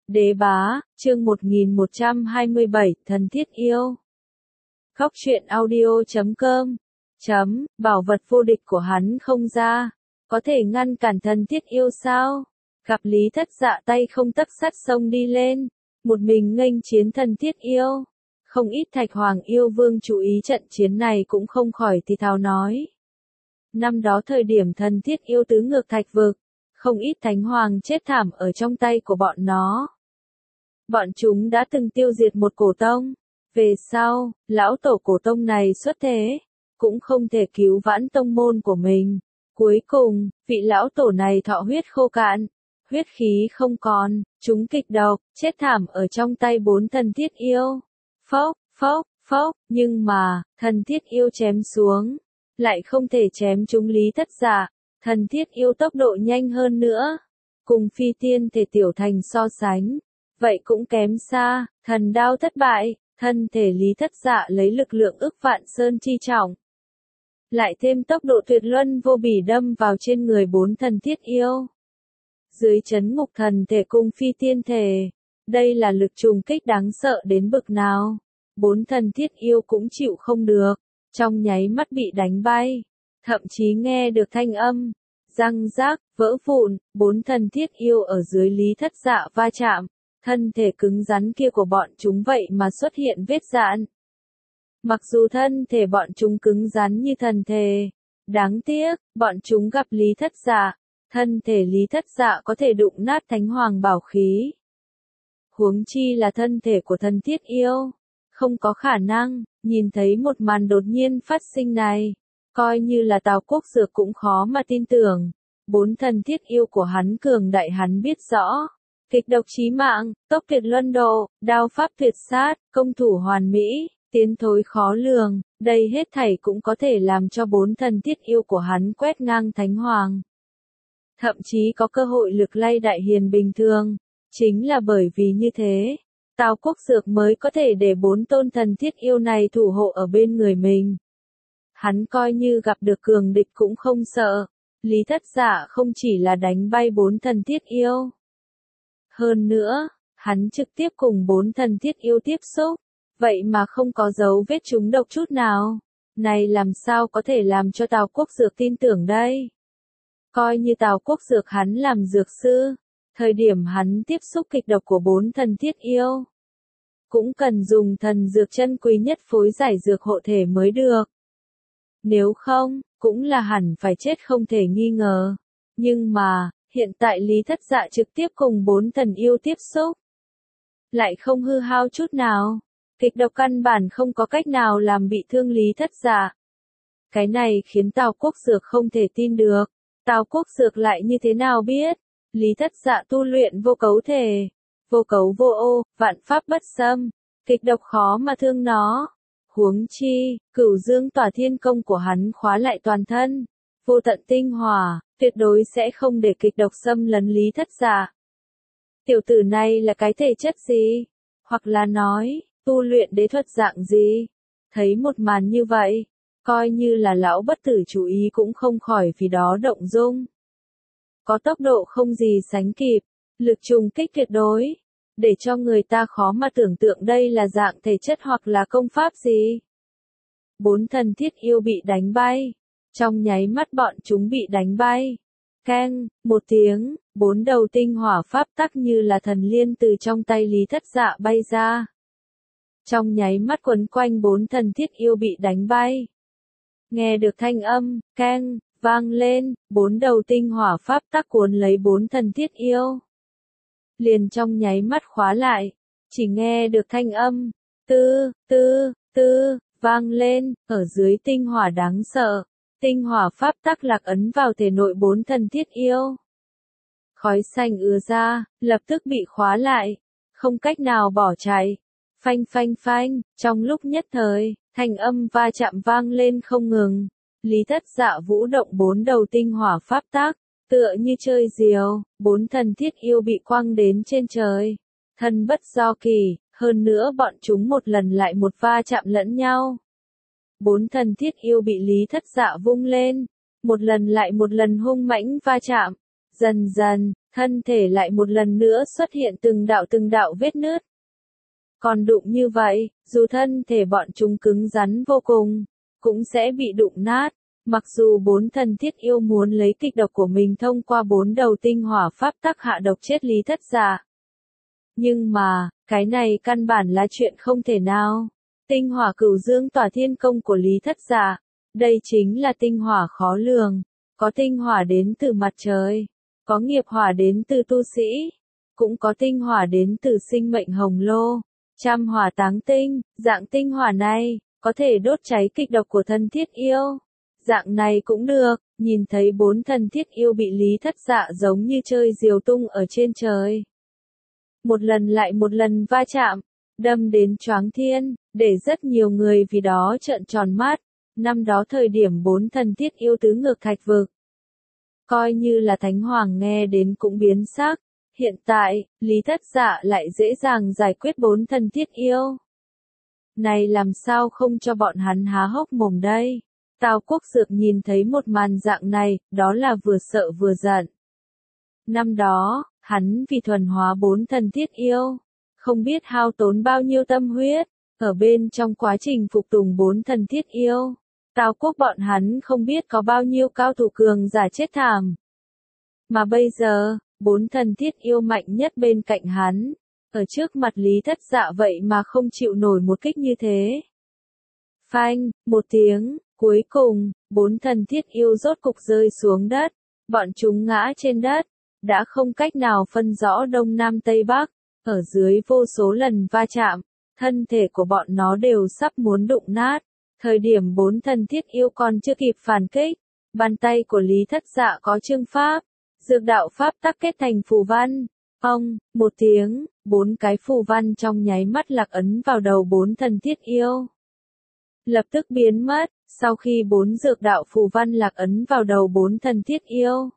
Đế bá, chương 1127, thần thiết yêu. Góc truyện audio.com. Bảo vật vô địch của hắn không ra, có thể ngăn cản thần thiết yêu sao? Gặp Lý Thất Dạ tay không tấc sắt sông đi lên, một mình nghênh chiến thần thiết yêu. Không ít Thạch Hoàng yêu vương chú ý trận chiến này cũng không khỏi thì thào nói. Năm đó thời điểm thần thiết yêu tứ ngược thạch vực, không ít thánh hoàng chết thảm ở trong tay của bọn nó. Bọn chúng đã từng tiêu diệt một cổ tông. Về sau, lão tổ cổ tông này xuất thế, cũng không thể cứu vãn tông môn của mình. Cuối cùng, vị lão tổ này thọ huyết khô cạn, huyết khí không còn, chúng kịch độc, chết thảm ở trong tay 4 thần thiết yêu. Phốc, nhưng mà, thần thiết yêu chém xuống, lại không thể chém trúng Lý Thất Dạ. Thần thiết yêu tốc độ nhanh hơn nữa, cùng phi tiên thể tiểu thành so sánh, vậy cũng kém xa. Thần đao thất bại, thân thể Lý Thất Dạ lấy lực lượng ức vạn sơn chi trọng, lại thêm tốc độ tuyệt luân vô bỉ đâm vào trên người 4 thần thiết yêu. Dưới chấn ngục thần thể cùng phi tiên thể, đây là lực trùng kích đáng sợ đến bực nào. 4 thần thiết yêu cũng chịu không được, trong nháy mắt bị đánh bay, thậm chí nghe được thanh âm răng rác, vỡ vụn. 4 thần thiết yêu ở dưới Lý Thất Dạ va chạm, thân thể cứng rắn kia của bọn chúng vậy mà xuất hiện vết rạn. Mặc dù thân thể bọn chúng cứng rắn như thần thể, đáng tiếc, bọn chúng gặp Lý Thất Dạ, thân thể Lý Thất Dạ có thể đụng nát thánh hoàng bảo khí. Huống chi là thân thể của thần thiết yêu, không có khả năng. Nhìn thấy một màn đột nhiên phát sinh này, coi như là Tào Quốc Dược cũng khó mà tin tưởng. 4 thần thiết yêu của hắn cường đại hắn biết rõ. Kịch độc chí mạng, tốc tuyệt luân độ, đao pháp tuyệt sát, công thủ hoàn mỹ, tiến thối khó lường, đây hết thảy cũng có thể làm cho 4 thần thiết yêu của hắn quét ngang thánh hoàng. Thậm chí có cơ hội lực lay đại hiền bình thường. Chính là bởi vì như thế, Tào Quốc Dược mới có thể để 4 tôn thần thiết yêu này thủ hộ ở bên người mình. Hắn coi như gặp được cường địch cũng không sợ. Lý Thất Dạ không chỉ là đánh bay 4 thần thiết yêu. Hơn nữa, hắn trực tiếp cùng 4 thần thiết yêu tiếp xúc, vậy mà không có dấu vết trúng độc chút nào. Này làm sao có thể làm cho Tào Quốc Dược tin tưởng đây? Coi như Tào Quốc Dược hắn làm dược sư, thời điểm hắn tiếp xúc kịch độc của 4 thần thiết yêu, cũng cần dùng thần dược chân quý nhất phối giải dược hộ thể mới được. Nếu không, cũng là hẳn phải chết không thể nghi ngờ. Nhưng mà, hiện tại Lý Thất Dạ trực tiếp cùng 4 thần yêu tiếp xúc, lại không hư hao chút nào. Kịch độc căn bản không có cách nào làm bị thương Lý Thất Dạ. Cái này khiến Tào Quốc Dược không thể tin được. Tào Quốc Dược lại như thế nào biết? Lý Thất Dạ tu luyện vô cấu thể, vô cấu vô ô, vạn pháp bất xâm, kịch độc khó mà thương nó. Huống chi, Cửu Dương Tỏa Thiên Công của hắn khóa lại toàn thân, vô tận tinh hỏa, tuyệt đối sẽ không để kịch độc xâm lấn Lý Thất Dạ. Tiểu tử này là cái thể chất gì? Hoặc là nói, tu luyện đế thuật dạng gì? Thấy một màn như vậy, coi như là lão bất tử chú ý cũng không khỏi vì đó động dung. Có tốc độ không gì sánh kịp, lực trùng kích tuyệt đối, để cho người ta khó mà tưởng tượng đây là dạng thể chất hoặc là công pháp gì. 4 thần thiết yêu bị đánh bay, trong nháy mắt bọn chúng bị đánh bay. Keng, một tiếng, 4 đầu tinh hỏa pháp tắc như là thần liên từ trong tay Lý Thất Dạ bay ra. Trong nháy mắt quấn quanh 4 thần thiết yêu bị đánh bay. Nghe được thanh âm, keng, vang lên, 4 đầu tinh hỏa pháp tắc cuốn lấy 4 thần thiết yêu. Liền trong nháy mắt khóa lại, chỉ nghe được thanh âm, tư, vang lên, ở dưới tinh hỏa đáng sợ, tinh hỏa pháp tắc lạc ấn vào thể nội 4 thần thiết yêu. Khói xanh ứa ra, lập tức bị khóa lại, không cách nào bỏ chạy. Phanh, trong lúc nhất thời, thanh âm va chạm vang lên không ngừng. Lý Thất Dạ vũ động 4 đầu tinh hỏa pháp tắc, tựa như chơi diều, 4 thần thiết yêu bị quăng đến trên trời. Thân bất do kỳ, hơn nữa bọn chúng một lần lại một va chạm lẫn nhau. 4 thần thiết yêu bị Lý Thất Dạ vung lên, một lần lại một lần hung mãnh va chạm. Dần dần, thân thể lại một lần nữa xuất hiện từng đạo vết nứt. Còn đụng như vậy, dù thân thể bọn chúng cứng rắn vô cùng, cũng sẽ bị đụng nát. Mặc dù 4 thần thiết yêu muốn lấy kịch độc của mình thông qua 4 đầu tinh hỏa pháp tắc hạ độc chết Lý Thất Dạ. Nhưng mà, cái này căn bản là chuyện không thể nào. Tinh hỏa cửu dương tỏa thiên công của Lý Thất Dạ, đây chính là tinh hỏa khó lường, có tinh hỏa đến từ mặt trời, có nghiệp hỏa đến từ tu sĩ, cũng có tinh hỏa đến từ sinh mệnh hồng lô, trăm hỏa táng tinh, dạng tinh hỏa này, có thể đốt cháy kịch độc của thân thiết yêu. Dạng này cũng được, nhìn thấy 4 thần thiết yêu bị Lý Thất Dạ giống như chơi diều tung ở trên trời. Một lần lại một lần va chạm, đâm đến choáng thiên, để rất nhiều người vì đó trợn tròn mắt. Năm đó thời điểm 4 thần thiết yêu tứ ngược thạch vực, coi như là Thánh Hoàng nghe đến cũng biến sắc. Hiện tại, Lý Thất Dạ lại dễ dàng giải quyết 4 thần thiết yêu. Này làm sao không cho bọn hắn há hốc mồm đây? Tào Quốc Dược nhìn thấy một màn dạng này, đó là vừa sợ vừa giận. Năm đó, hắn vì thuần hóa 4 thần thiết yêu, không biết hao tốn bao nhiêu tâm huyết, ở bên trong quá trình phục tùng 4 thần thiết yêu. Tào Quốc bọn hắn không biết có bao nhiêu cao thủ cường giả chết thảm. Mà bây giờ, 4 thần thiết yêu mạnh nhất bên cạnh hắn, ở trước mặt Lý Thất Dạ vậy mà không chịu nổi một kích như thế. Phanh, một tiếng, cuối cùng, 4 thần thiết yêu rốt cục rơi xuống đất, bọn chúng ngã trên đất, đã không cách nào phân rõ đông nam tây bắc, ở dưới vô số lần va chạm, thân thể của bọn nó đều sắp muốn đụng nát. Thời điểm 4 thần thiết yêu còn chưa kịp phản kích, bàn tay của Lý Thất Dạ có chương pháp, dược đạo pháp tắc kết thành phù văn. Ông, một tiếng, 4 cái phù văn trong nháy mắt lạc ấn vào đầu 4 thần thiết yêu. Lập tức biến mất, sau khi 4 dược đạo phù văn lạc ấn vào đầu 4 thần thiết yêu.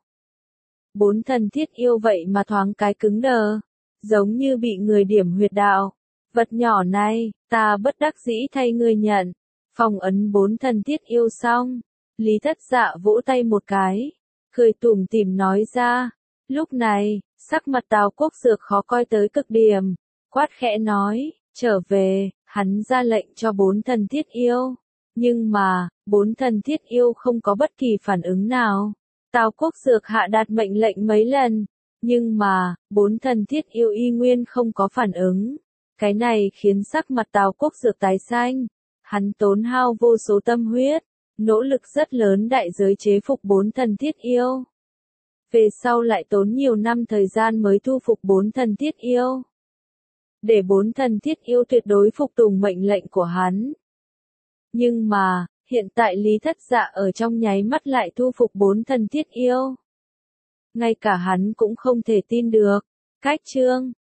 4 thần thiết yêu vậy mà thoáng cái cứng đờ, giống như bị người điểm huyệt đạo. Vật nhỏ này, ta bất đắc dĩ thay ngươi nhận. Phong ấn 4 thần thiết yêu xong, Lý Thất Dạ vỗ tay một cái, cười tủm tỉm nói ra. Lúc này, sắc mặt Tào Quốc Dược khó coi tới cực điểm, quát khẽ nói, trở về, hắn ra lệnh cho 4 thần thiết yêu. Nhưng mà, 4 thần thiết yêu không có bất kỳ phản ứng nào. Tào Quốc Dược hạ đạt mệnh lệnh mấy lần, nhưng mà, 4 thần thiết yêu y nguyên không có phản ứng. Cái này khiến sắc mặt Tào Quốc Dược tái xanh. Hắn tốn hao vô số tâm huyết, nỗ lực rất lớn đại giới chế phục 4 thần thiết yêu. Về sau lại tốn nhiều năm thời gian mới thu phục 4 thần thiết yêu. Để 4 thần thiết yêu tuyệt đối phục tùng mệnh lệnh của hắn. Nhưng mà, hiện tại Lý Thất Dạ ở trong nháy mắt lại thu phục 4 thần thiết yêu. Ngay cả hắn cũng không thể tin được. Cách chương